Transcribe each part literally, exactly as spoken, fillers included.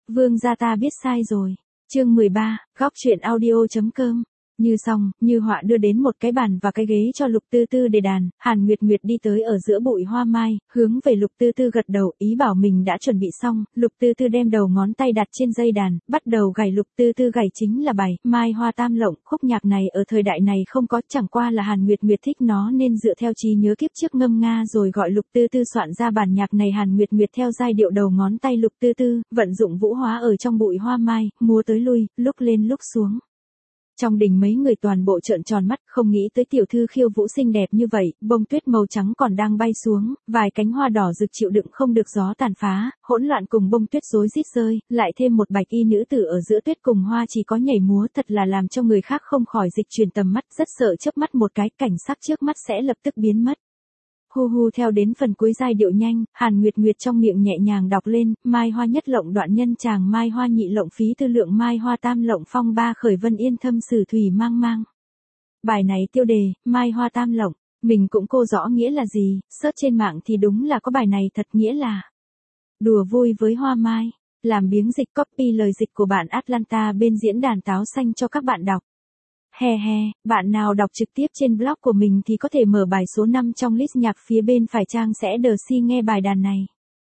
Vương gia ta biết sai rồi. Chương mười ba, góc truyện audio.com. Như xong, Như Họa đưa đến một cái bàn và cái ghế cho Lục Tư Tư để đàn, Hàn Nguyệt Nguyệt đi tới ở giữa bụi hoa mai, hướng về Lục Tư Tư gật đầu, ý bảo mình đã chuẩn bị xong. Lục Tư Tư đem đầu ngón tay đặt trên dây đàn, bắt đầu gảy. Lục Tư Tư gảy chính là bài Mai Hoa Tam Lộng. Khúc nhạc này ở thời đại này không có, chẳng qua là Hàn Nguyệt Nguyệt thích nó nên dựa theo trí nhớ kiếp trước ngâm nga rồi gọi Lục Tư Tư soạn ra bản nhạc này. Hàn Nguyệt Nguyệt theo giai điệu đầu ngón tay Lục Tư Tư, vận dụng vũ hóa ở trong bụi hoa mai, múa tới lui, lúc lên lúc xuống. Trong đình mấy người toàn bộ trợn tròn mắt, không nghĩ tới tiểu thư khiêu vũ xinh đẹp như vậy. Bông tuyết màu trắng còn đang bay xuống, vài cánh hoa đỏ rực chịu đựng không được gió tàn phá, hỗn loạn cùng bông tuyết rối rít rơi, lại thêm một bạch y nữ tử ở giữa tuyết cùng hoa chỉ có nhảy múa, thật là làm cho người khác không khỏi dịch chuyển tầm mắt, rất sợ chớp mắt một cái, cảnh sắc trước mắt sẽ lập tức biến mất. Hu hu theo đến phần cuối giai điệu nhanh, Hàn Nguyệt Nguyệt trong miệng nhẹ nhàng đọc lên, Mai Hoa nhất lộng đoạn nhân chàng, Mai Hoa nhị lộng phí tư lượng, Mai Hoa tam lộng phong ba khởi vân yên thâm sử thủy mang mang. Bài này tiêu đề, Mai Hoa tam lộng, mình cũng cô rõ nghĩa là gì, search trên mạng thì đúng là có bài này thật, nghĩa là đùa vui với hoa mai, làm biếng dịch copy lời dịch của bạn Atlanta bên diễn đàn táo xanh cho các bạn đọc. He he, bạn nào đọc trực tiếp trên blog của mình thì có thể mở bài số năm trong list nhạc phía bên phải trang sẽ đờ si nghe bài đàn này.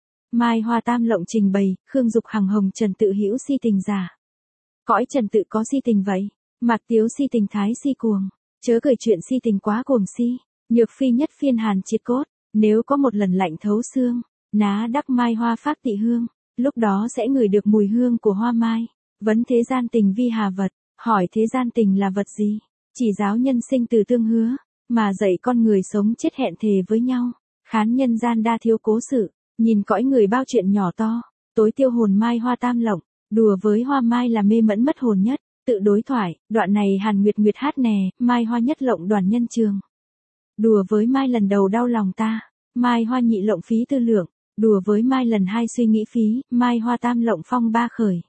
Mai Hoa Tam Lộng trình bày, Khương Dục Hằng Hồng Trần Tự Hữu si tình giả. Cõi Trần Tự có si tình vậy, Mạc Tiếu si tình thái si cuồng, chớ cười chuyện si tình quá cuồng si, nhược phi nhất phiên hàn triệt cốt, nếu có một lần lạnh thấu xương, ná đắc mai hoa phát tị hương, lúc đó sẽ ngửi được mùi hương của hoa mai, vấn thế gian tình vi hà vật. Hỏi thế gian tình là vật gì? Chỉ giáo nhân sinh từ tương hứa, mà dạy con người sống chết hẹn thề với nhau. Khán nhân gian đa thiếu cố sự, nhìn cõi người bao chuyện nhỏ to, tối tiêu hồn Mai Hoa Tam Lộng, đùa với hoa mai là mê mẫn mất hồn nhất. Tự đối thoại, đoạn này Hàn Nguyệt Nguyệt hát nè, Mai Hoa nhất lộng đoàn nhân trường. Đùa với mai lần đầu đau lòng ta, Mai Hoa nhị lộng phí tư lượng, đùa với mai lần hai suy nghĩ phí, Mai Hoa tam lộng phong ba khởi.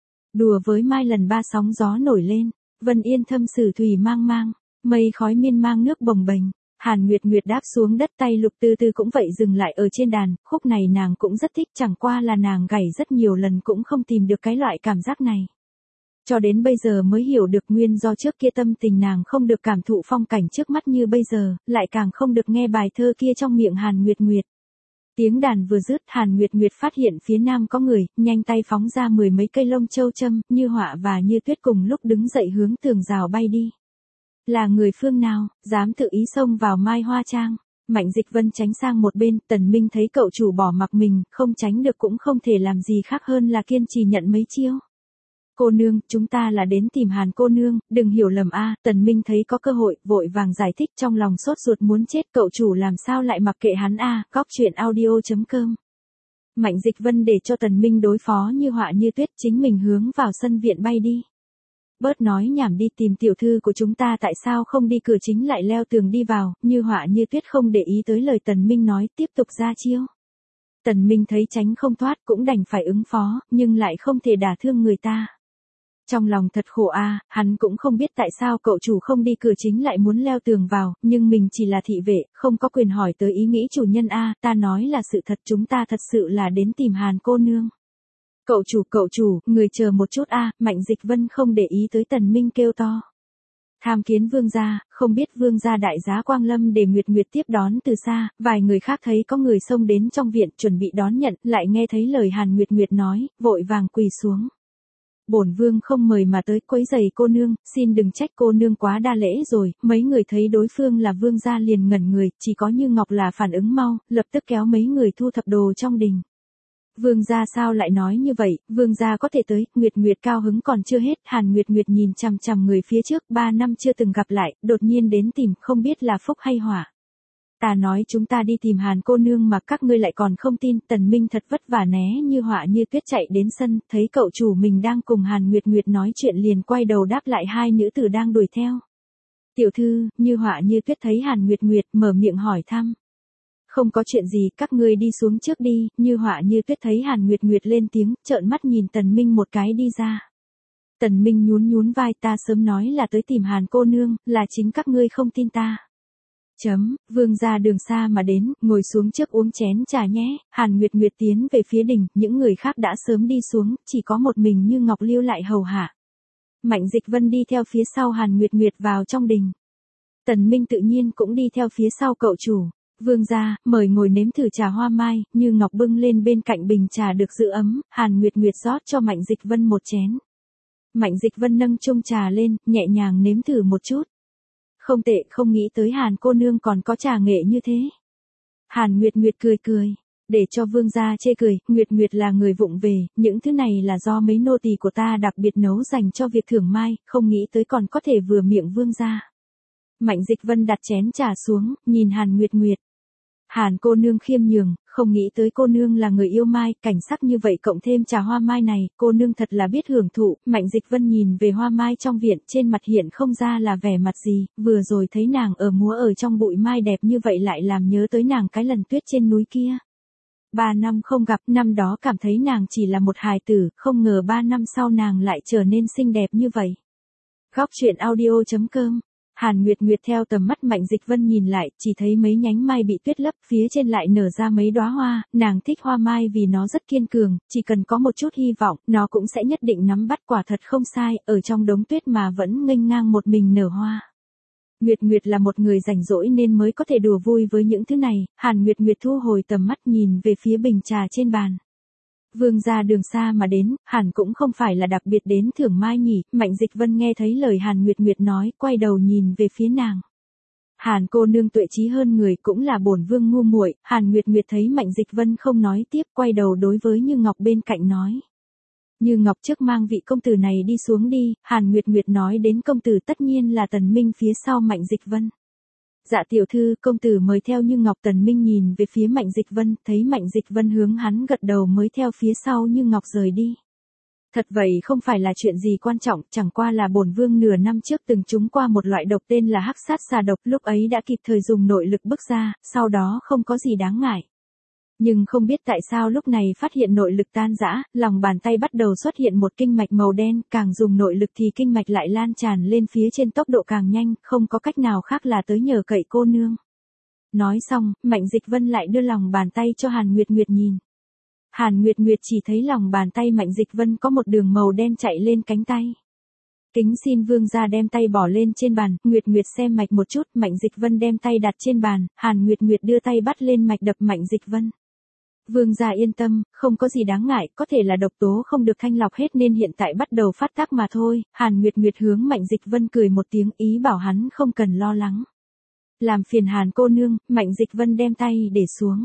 Đùa với mai lần ba sóng gió nổi lên, vân yên thâm sử thủy mang mang, mây khói miên mang nước bồng bềnh. Hàn Nguyệt Nguyệt đáp xuống đất, tay Lục Tư Tư cũng vậy dừng lại ở trên đàn, khúc này nàng cũng rất thích, chẳng qua là nàng gảy rất nhiều lần cũng không tìm được cái loại cảm giác này. Cho đến bây giờ mới hiểu được nguyên do, trước kia tâm tình nàng không được cảm thụ phong cảnh trước mắt như bây giờ, lại càng không được nghe bài thơ kia trong miệng Hàn Nguyệt Nguyệt. Tiếng đàn vừa dứt, Hàn Nguyệt Nguyệt phát hiện phía nam có người, nhanh tay phóng ra mười mấy cây lông châu châm, Như Họa và Như Tuyết cùng lúc đứng dậy hướng tường rào bay đi. Là người phương nào, dám tự ý xông vào Mai Hoa Trang? Mạnh Dịch Vân tránh sang một bên, Tần Minh thấy cậu chủ bỏ mặc mình, không tránh được cũng không thể làm gì khác hơn là kiên trì nhận mấy chiêu. Cô nương, chúng ta là đến tìm Hàn cô nương, đừng hiểu lầm a. Tần Minh thấy có cơ hội, vội vàng giải thích, trong lòng sốt ruột muốn chết, cậu chủ làm sao lại mặc kệ hắn a. Góc truyện audio.com. Mạnh Dịch Vân để cho Tần Minh đối phó Như Họa Như Tuyết, chính mình hướng vào sân viện bay đi. Bớt nói nhảm đi, tìm tiểu thư của chúng ta tại sao không đi cửa chính lại leo tường đi vào. Như Họa Như Tuyết không để ý tới lời Tần Minh nói, tiếp tục ra chiêu. Tần Minh thấy tránh không thoát cũng đành phải ứng phó, nhưng lại không thể đả thương người ta. Trong lòng thật khổ a, à, hắn cũng không biết tại sao cậu chủ không đi cửa chính lại muốn leo tường vào, nhưng mình chỉ là thị vệ, không có quyền hỏi tới ý nghĩ chủ nhân a. À, ta nói là sự thật, chúng ta thật sự là đến tìm Hàn cô nương. Cậu chủ, cậu chủ, người chờ một chút a. À, Mạnh Dịch Vân không để ý tới Tần Minh kêu to. Tham kiến vương gia, không biết vương gia đại giá quang lâm để Nguyệt Nguyệt tiếp đón từ xa. Vài người khác thấy có người xông đến trong viện chuẩn bị đón nhận, lại nghe thấy lời Hàn Nguyệt Nguyệt nói, vội vàng quỳ xuống. Bổn vương không mời mà tới, quấy rầy cô nương, xin đừng trách cô nương quá đa lễ rồi. Mấy người thấy đối phương là vương gia liền ngẩn người, chỉ có Như Ngọc là phản ứng mau, lập tức kéo mấy người thu thập đồ trong đình. Vương gia sao lại nói như vậy, vương gia có thể tới. Nguyệt Nguyệt cao hứng còn chưa hết, Hàn Nguyệt Nguyệt nhìn chằm chằm người phía trước, ba năm chưa từng gặp lại, đột nhiên đến tìm, không biết là phúc hay họa. Ta nói chúng ta đi tìm Hàn cô nương mà các ngươi lại còn không tin. Tần Minh thật vất vả né Như Họa Như Tuyết chạy đến sân, thấy cậu chủ mình đang cùng Hàn Nguyệt Nguyệt nói chuyện liền quay đầu đáp lại hai nữ tử đang đuổi theo. Tiểu thư, Như Họa Như Tuyết thấy Hàn Nguyệt Nguyệt mở miệng hỏi thăm. Không có chuyện gì, các ngươi đi xuống trước đi. Như Họa Như Tuyết thấy Hàn Nguyệt Nguyệt lên tiếng, trợn mắt nhìn Tần Minh một cái đi ra. Tần Minh nhún nhún vai, ta sớm nói là tới tìm Hàn cô nương, là chính các ngươi không tin ta. Chấm, vương gia đường xa mà đến, ngồi xuống trước uống chén trà nhé. Hàn Nguyệt Nguyệt tiến về phía đình, những người khác đã sớm đi xuống, chỉ có một mình Như Ngọc lưu lại hầu hạ. Mạnh Dịch Vân đi theo phía sau Hàn Nguyệt Nguyệt vào trong đình. Tần Minh tự nhiên cũng đi theo phía sau cậu chủ. Vương gia, mời ngồi nếm thử trà hoa mai. Như Ngọc bưng lên bên cạnh bình trà được giữ ấm, Hàn Nguyệt Nguyệt rót cho Mạnh Dịch Vân một chén. Mạnh Dịch Vân nâng chung trà lên, nhẹ nhàng nếm thử một chút. Không tệ, không nghĩ tới Hàn cô nương còn có trà nghệ như thế. Hàn Nguyệt Nguyệt cười cười, để cho vương gia chê cười, Nguyệt Nguyệt là người vụng về, những thứ này là do mấy nô tỳ của ta đặc biệt nấu dành cho việc thưởng mai, không nghĩ tới còn có thể vừa miệng vương gia. Mạnh Dịch Vân đặt chén trà xuống, nhìn Hàn Nguyệt Nguyệt. Hàn cô nương khiêm nhường, không nghĩ tới cô nương là người yêu mai, cảnh sắc như vậy cộng thêm trà hoa mai này, cô nương thật là biết hưởng thụ. Mạnh Dịch Vân nhìn về hoa mai trong viện, trên mặt hiện không ra là vẻ mặt gì, vừa rồi thấy nàng ở múa ở trong bụi mai đẹp như vậy lại làm nhớ tới nàng cái lần tuyết trên núi kia. Ba năm không gặp, năm đó cảm thấy nàng chỉ là một hài tử, không ngờ ba năm sau nàng lại trở nên xinh đẹp như vậy. Góc truyện audio chấm com. Hàn Nguyệt Nguyệt theo tầm mắt Mạnh Dịch Vân nhìn lại, chỉ thấy mấy nhánh mai bị tuyết lấp, phía trên lại nở ra mấy đóa hoa, nàng thích hoa mai vì nó rất kiên cường, chỉ cần có một chút hy vọng, nó cũng sẽ nhất định nắm bắt, quả thật không sai, ở trong đống tuyết mà vẫn nghênh ngang một mình nở hoa. Nguyệt Nguyệt là một người rảnh rỗi nên mới có thể đùa vui với những thứ này. Hàn Nguyệt Nguyệt thu hồi tầm mắt nhìn về phía bình trà trên bàn. Vương gia đường xa mà đến, hẳn cũng không phải là đặc biệt đến thưởng mai nhỉ. Mạnh Dịch Vân nghe thấy lời Hàn Nguyệt Nguyệt nói, quay đầu nhìn về phía nàng. Hàn cô nương tuệ trí hơn người, cũng là bổn vương ngu muội. Hàn Nguyệt Nguyệt thấy Mạnh Dịch Vân không nói tiếp, quay đầu đối với Như Ngọc bên cạnh nói. Như Ngọc trước mang vị công tử này đi xuống đi. Hàn Nguyệt Nguyệt nói đến công tử tất nhiên là Tần Minh phía sau Mạnh Dịch Vân. Dạ tiểu thư, công tử mời theo. Như Ngọc. Tần Minh nhìn về phía Mạnh Dịch Vân, thấy Mạnh Dịch Vân hướng hắn gật đầu mới theo phía sau Như Ngọc rời đi. Thật vậy không phải là chuyện gì quan trọng, chẳng qua là bổn vương nửa năm trước từng trúng qua một loại độc tên là hắc sát xà độc, lúc ấy đã kịp thời dùng nội lực bức ra, sau đó không có gì đáng ngại. Nhưng không biết tại sao lúc này phát hiện nội lực tan rã, lòng bàn tay bắt đầu xuất hiện một kinh mạch màu đen, càng dùng nội lực thì kinh mạch lại lan tràn lên phía trên tốc độ càng nhanh, không có cách nào khác là tới nhờ cậy cô nương. Nói xong, Mạnh Dịch Vân lại đưa lòng bàn tay cho Hàn Nguyệt Nguyệt nhìn. Hàn Nguyệt Nguyệt chỉ thấy lòng bàn tay Mạnh Dịch Vân có một đường màu đen chạy lên cánh tay. Kính xin vương gia đem tay bỏ lên trên bàn. Nguyệt Nguyệt xem mạch một chút. Mạnh Dịch Vân đem tay đặt trên bàn, Hàn Nguyệt Nguyệt đưa tay bắt lên mạch đập Mạnh Dịch Vân. Vương gia yên tâm, không có gì đáng ngại, có thể là độc tố không được thanh lọc hết nên hiện tại bắt đầu phát tác mà thôi. Hàn Nguyệt Nguyệt hướng Mạnh Dịch Vân cười một tiếng, ý bảo hắn không cần lo lắng. Làm phiền Hàn cô nương. Mạnh Dịch Vân đem tay để xuống.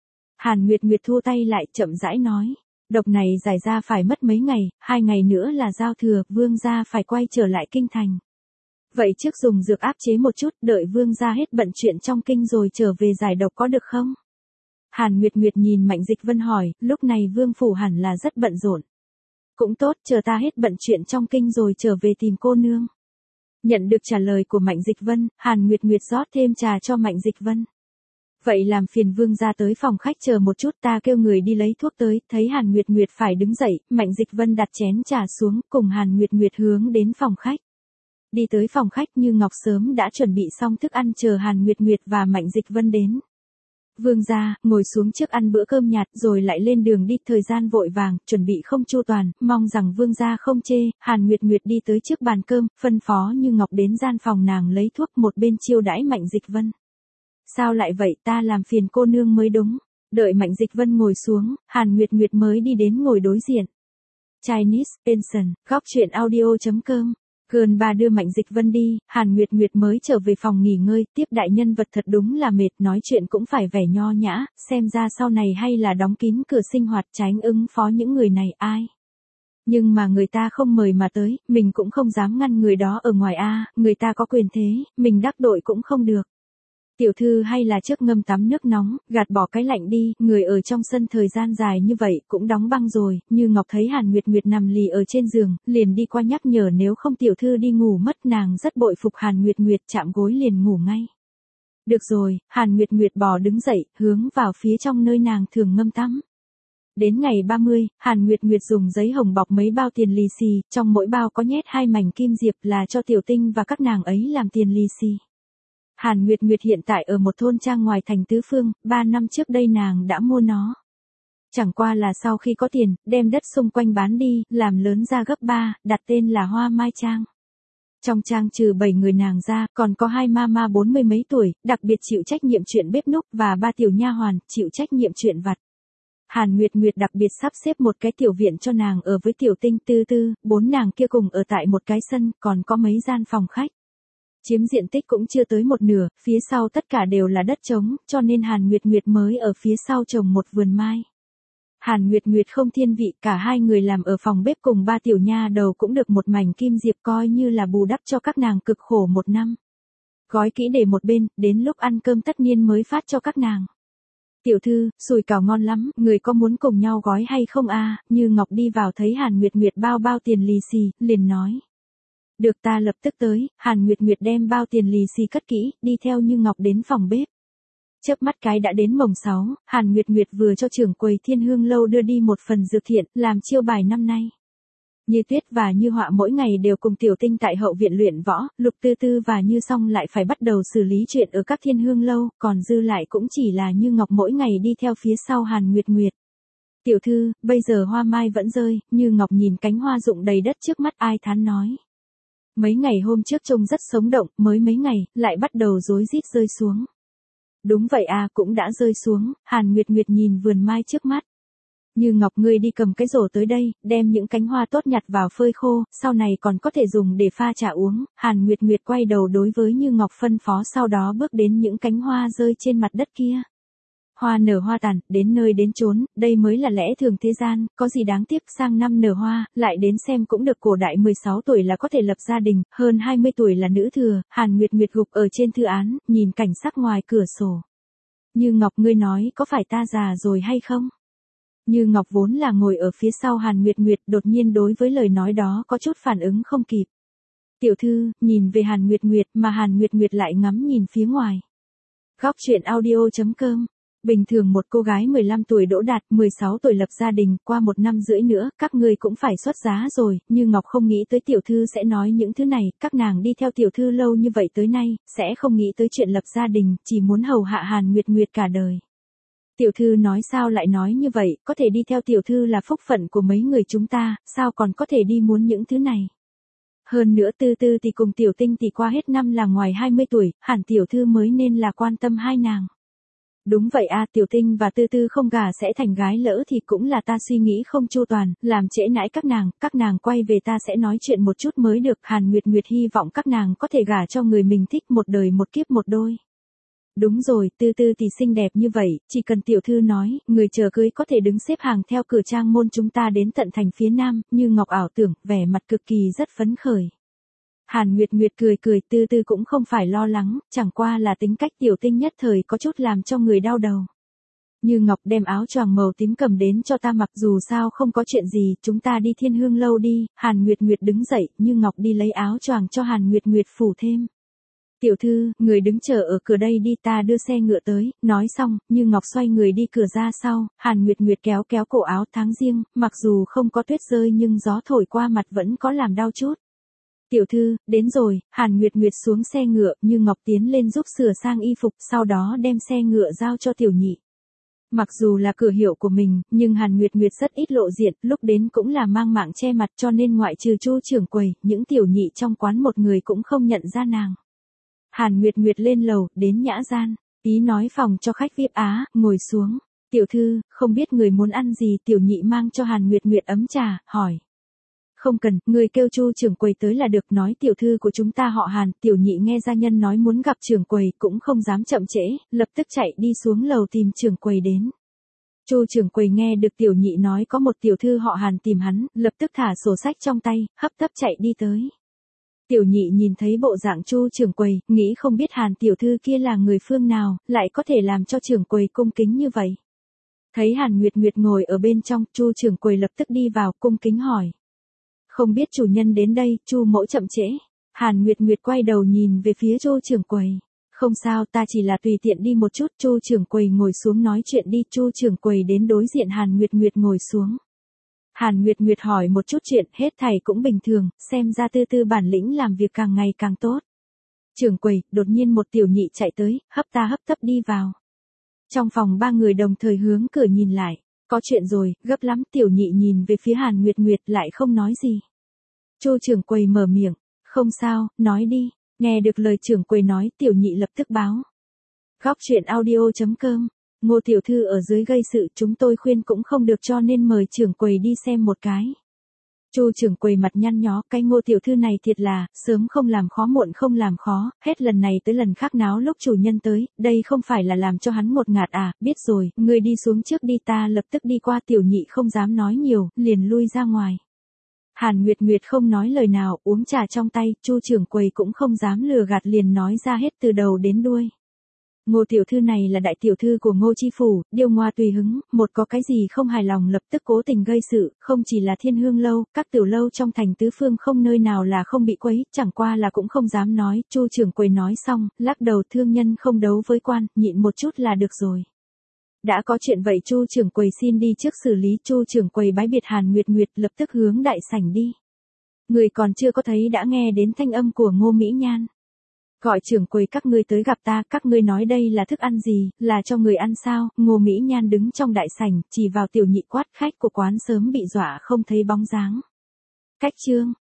Hàn Nguyệt Nguyệt thu tay lại, chậm rãi nói. Độc này giải ra phải mất mấy ngày, hai ngày nữa là giao thừa, vương gia phải quay trở lại kinh thành. Vậy trước dùng dược áp chế một chút, đợi vương gia hết bận chuyện trong kinh rồi trở về giải độc có được không? Hàn Nguyệt Nguyệt nhìn Mạnh Dịch Vân hỏi, lúc này vương phủ hẳn là rất bận rộn. Cũng tốt, chờ ta hết bận chuyện trong kinh rồi trở về tìm cô nương. Nhận được trả lời của Mạnh Dịch Vân, Hàn Nguyệt Nguyệt rót thêm trà cho Mạnh Dịch Vân. Vậy làm phiền vương gia tới phòng khách chờ một chút, ta kêu người đi lấy thuốc tới. Thấy Hàn Nguyệt Nguyệt phải đứng dậy, Mạnh Dịch Vân đặt chén trà xuống, cùng Hàn Nguyệt Nguyệt hướng đến phòng khách. Đi tới phòng khách, Như Ngọc sớm đã chuẩn bị xong thức ăn chờ Hàn Nguyệt Nguyệt và Mạnh Dịch Vân đến. Vương gia, ngồi xuống trước ăn bữa cơm nhạt rồi lại lên đường đi, thời gian vội vàng, chuẩn bị không chu toàn, mong rằng vương gia không chê. Hàn Nguyệt Nguyệt đi tới trước bàn cơm, phân phó Như Ngọc đến gian phòng nàng lấy thuốc, một bên chiêu đãi Mạnh Dịch Vân. Sao lại vậy, ta làm phiền cô nương mới đúng. Đợi Mạnh Dịch Vân ngồi xuống, Hàn Nguyệt Nguyệt mới đi đến ngồi đối diện. Chinese, Pension, góc truyện audio chấm com. Gần ba đưa Mạnh Dịch Vân đi, Hàn Nguyệt Nguyệt mới trở về phòng nghỉ ngơi, tiếp đại nhân vật thật đúng là mệt, nói chuyện cũng phải vẻ nho nhã, xem ra sau này hay là đóng kín cửa sinh hoạt, tránh ứng phó những người này. Ai? Nhưng mà người ta không mời mà tới, mình cũng không dám ngăn người đó ở ngoài a, người ta có quyền thế, mình đắc tội cũng không được. Tiểu thư hay là trước ngâm tắm nước nóng, gạt bỏ cái lạnh đi, người ở trong sân thời gian dài như vậy cũng đóng băng rồi. Như Ngọc thấy Hàn Nguyệt Nguyệt nằm lì ở trên giường, liền đi qua nhắc nhở nếu không tiểu thư đi ngủ mất, nàng rất bội phục Hàn Nguyệt Nguyệt, chạm gối liền ngủ ngay. Được rồi, Hàn Nguyệt Nguyệt bò đứng dậy, hướng vào phía trong nơi nàng thường ngâm tắm. Đến ngày ba mươi, Hàn Nguyệt Nguyệt dùng giấy hồng bọc mấy bao tiền lì xì, trong mỗi bao có nhét hai mảnh kim diệp là cho Tiểu Tinh và các nàng ấy làm tiền lì xì. Hàn Nguyệt Nguyệt hiện tại ở một thôn trang ngoài thành Tứ Phương, ba năm trước đây nàng đã mua nó. Chẳng qua là sau khi có tiền, đem đất xung quanh bán đi, làm lớn ra gấp ba, đặt tên là Hoa Mai Trang. Trong trang trừ bảy người nàng ra, còn có hai ma ma bốn mươi mấy tuổi, đặc biệt chịu trách nhiệm chuyện bếp núc và ba tiểu nha hoàn, chịu trách nhiệm chuyện vặt. Hàn Nguyệt Nguyệt đặc biệt sắp xếp một cái tiểu viện cho nàng ở với tiểu tinh tư tư, bốn nàng kia cùng ở tại một cái sân, còn có mấy gian phòng khách. Chiếm diện tích cũng chưa tới một nửa, phía sau tất cả đều là đất trống, cho nên Hàn Nguyệt Nguyệt mới ở phía sau trồng một vườn mai. Hàn Nguyệt Nguyệt không thiên vị, cả hai người làm ở phòng bếp cùng ba tiểu nha đầu cũng được một mảnh kim diệp coi như là bù đắp cho các nàng cực khổ một năm. Gói kỹ để một bên, đến lúc ăn cơm tất niên mới phát cho các nàng. Tiểu thư, sùi cảo ngon lắm, người có muốn cùng nhau gói hay không a? Như Ngọc đi vào thấy Hàn Nguyệt Nguyệt bao bao tiền lì xì, liền nói. Được, ta lập tức tới. Hàn Nguyệt Nguyệt đem bao tiền lì xì cất kỹ, đi theo Như Ngọc đến phòng bếp. Chớp mắt cái đã đến mồng sáu, Hàn Nguyệt Nguyệt vừa cho trưởng quầy Thiên Hương lâu đưa đi một phần dược thiện, làm chiêu bài năm nay. Như Tuyết và Như Họa mỗi ngày đều cùng tiểu tinh tại hậu viện luyện võ, Lục Tư Tư và Như Song lại phải bắt đầu xử lý chuyện ở các Thiên Hương lâu, còn dư lại cũng chỉ là Như Ngọc mỗi ngày đi theo phía sau Hàn Nguyệt Nguyệt. Tiểu thư, bây giờ hoa mai vẫn rơi, Như Ngọc nhìn cánh hoa rụng đầy đất trước mắt ai thán nói. Mấy ngày hôm trước trông rất sống động, mới mấy ngày, lại bắt đầu rối rít rơi xuống. Đúng vậy à, cũng đã rơi xuống. Hàn Nguyệt Nguyệt nhìn vườn mai trước mắt. Như Ngọc, ngươi đi cầm cái rổ tới đây, đem những cánh hoa tốt nhặt vào phơi khô, sau này còn có thể dùng để pha trà uống. Hàn Nguyệt Nguyệt quay đầu đối với Như Ngọc phân phó, sau đó bước đến những cánh hoa rơi trên mặt đất kia. Hoa nở hoa tàn, đến nơi đến chốn, đây mới là lẽ thường thế gian, có gì đáng tiếc, sang năm nở hoa, lại đến xem cũng được. Cổ đại mười sáu tuổi là có thể lập gia đình, hơn hai mươi tuổi là nữ thừa. Hàn Nguyệt Nguyệt gục ở trên thư án, nhìn cảnh sắc ngoài cửa sổ. Như Ngọc, ngươi nói có phải ta già rồi hay không? Như Ngọc vốn là ngồi ở phía sau Hàn Nguyệt Nguyệt, đột nhiên đối với lời nói đó có chút phản ứng không kịp. Tiểu thư, nhìn về Hàn Nguyệt Nguyệt mà Hàn Nguyệt Nguyệt lại ngắm nhìn phía ngoài. Góc truyện audio chấm com. Bình thường một cô gái mười lăm tuổi đỗ đạt, mười sáu tuổi lập gia đình, qua một năm rưỡi nữa, các ngươi cũng phải xuất giá rồi, Như Ngọc không nghĩ tới tiểu thư sẽ nói những thứ này, các nàng đi theo tiểu thư lâu như vậy tới nay, sẽ không nghĩ tới chuyện lập gia đình, chỉ muốn hầu hạ Hàn Nguyệt Nguyệt cả đời. Tiểu thư nói sao lại nói như vậy, có thể đi theo tiểu thư là phúc phận của mấy người chúng ta, sao còn có thể đi muốn những thứ này. Hơn nữa Tư Tư thì cùng tiểu tinh thì qua hết năm là ngoài hai mươi tuổi, hẳn tiểu thư mới nên là quan tâm hai nàng. Đúng vậy à, tiểu tinh và Tư Tư không gả sẽ thành gái lỡ thì cũng là ta suy nghĩ không chu toàn, làm trễ nãi các nàng, các nàng quay về ta sẽ nói chuyện một chút mới được. Hàn Nguyệt Nguyệt hy vọng các nàng có thể gả cho người mình thích, một đời một kiếp một đôi. Đúng rồi, Tư Tư thì xinh đẹp như vậy, chỉ cần tiểu thư nói, người chờ cưới có thể đứng xếp hàng theo cửa trang môn chúng ta đến tận thành phía nam. Như Ngọc ảo tưởng, vẻ mặt cực kỳ rất phấn khởi. Hàn Nguyệt Nguyệt cười cười, Tư Tư cũng không phải lo lắng, chẳng qua là tính cách tiểu tinh nhất thời có chút làm cho người đau đầu. Như Ngọc, đem áo choàng màu tím cầm đến cho ta mặc, dù sao không có chuyện gì, chúng ta đi Thiên Hương lâu đi. Hàn Nguyệt Nguyệt đứng dậy, Như Ngọc đi lấy áo choàng cho Hàn Nguyệt Nguyệt phủ thêm. Tiểu thư, người đứng chờ ở cửa đây đi, ta đưa xe ngựa tới. Nói xong, Như Ngọc xoay người đi cửa ra sau, Hàn Nguyệt Nguyệt kéo kéo cổ áo. Tháng riêng, mặc dù không có tuyết rơi nhưng gió thổi qua mặt vẫn có làm đau chút. Tiểu thư, đến rồi. Hàn Nguyệt Nguyệt xuống xe ngựa, Như Ngọc tiến lên giúp sửa sang y phục, sau đó đem xe ngựa giao cho tiểu nhị. Mặc dù là cửa hiệu của mình, nhưng Hàn Nguyệt Nguyệt rất ít lộ diện, lúc đến cũng là mang mạng che mặt, cho nên ngoại trừ Chu trưởng quầy, những tiểu nhị trong quán một người cũng không nhận ra nàng. Hàn Nguyệt Nguyệt lên lầu, đến nhã gian, ý nói phòng cho khách vi ai pi Á, ngồi xuống. Tiểu thư, không biết người muốn ăn gì. Tiểu nhị mang cho Hàn Nguyệt Nguyệt ấm trà, hỏi. Không cần, người kêu Chu trưởng quầy tới là được. Nói tiểu thư của chúng ta họ Hàn. Tiểu nhị nghe gia nhân nói muốn gặp trưởng quầy, cũng không dám chậm trễ, lập tức chạy đi xuống lầu tìm trưởng quầy đến. Chu trưởng quầy nghe được tiểu nhị nói có một tiểu thư họ Hàn tìm hắn, lập tức thả sổ sách trong tay, hấp tấp chạy đi tới. Tiểu nhị nhìn thấy bộ dạng Chu trưởng quầy, nghĩ không biết Hàn tiểu thư kia là người phương nào, lại có thể làm cho trưởng quầy cung kính như vậy. Thấy Hàn Nguyệt Nguyệt ngồi ở bên trong, Chu trưởng quầy lập tức đi vào, cung kính hỏi. Không biết chủ nhân đến đây, Chu mẫu chậm trễ. Hàn Nguyệt Nguyệt quay đầu nhìn về phía Chu trưởng quầy. Không sao, ta chỉ là tùy tiện đi một chút. Chu trưởng quầy ngồi xuống nói chuyện đi. Chu trưởng quầy đến đối diện Hàn Nguyệt Nguyệt ngồi xuống. Hàn Nguyệt Nguyệt hỏi một chút chuyện, hết thảy cũng bình thường, xem ra Tư Tư bản lĩnh làm việc càng ngày càng tốt. Trưởng quầy, đột nhiên một tiểu nhị chạy tới, hấp ta hấp tấp đi vào. Trong phòng ba người đồng thời hướng cửa nhìn lại. Có chuyện rồi, gấp lắm. Tiểu nhị nhìn về phía Hàn Nguyệt Nguyệt lại không nói gì. Chu trưởng quầy mở miệng. Không sao, nói đi. Nghe được lời trưởng quầy nói, tiểu nhị lập tức báo. Góc truyện audio chấm com. Ngô tiểu thư ở dưới gây sự, chúng tôi khuyên cũng không được cho nên mời trưởng quầy đi xem một cái. Chu trưởng quầy mặt nhăn nhó, cái Ngô tiểu thư này thiệt là, sớm không làm khó muộn không làm khó, hết lần này tới lần khác náo lúc chủ nhân tới, đây không phải là làm cho hắn ngột ngạt à, biết rồi, ngươi đi xuống trước đi, ta lập tức đi qua. Tiểu nhị không dám nói nhiều, liền lui ra ngoài. Hàn Nguyệt Nguyệt không nói lời nào, uống trà trong tay, Chu trưởng quầy cũng không dám lừa gạt, liền nói ra hết từ đầu đến đuôi. Ngô tiểu thư này là đại tiểu thư của Ngô chi phủ, điêu ngoa tùy hứng, một có cái gì không hài lòng lập tức cố tình gây sự, không chỉ là Thiên Hương lâu, các tiểu lâu trong thành tứ phương không nơi nào là không bị quấy, chẳng qua là cũng không dám nói. Chu trưởng quầy nói xong, lắc đầu, thương nhân không đấu với quan, nhịn một chút là được rồi. Đã có chuyện vậy Chu trưởng quầy xin đi trước xử lý. Chu trưởng quầy bái biệt Hàn Nguyệt Nguyệt, lập tức hướng đại sảnh đi. Người còn chưa có thấy đã nghe đến thanh âm của Ngô Mỹ Nhan. Gọi trưởng quầy, các ngươi tới gặp ta, các ngươi nói đây là thức ăn gì, là cho người ăn sao? Ngô Mỹ Nhan đứng trong đại sảnh, chỉ vào tiểu nhị quát, khách của quán sớm bị dọa không thấy bóng dáng. Cách trương,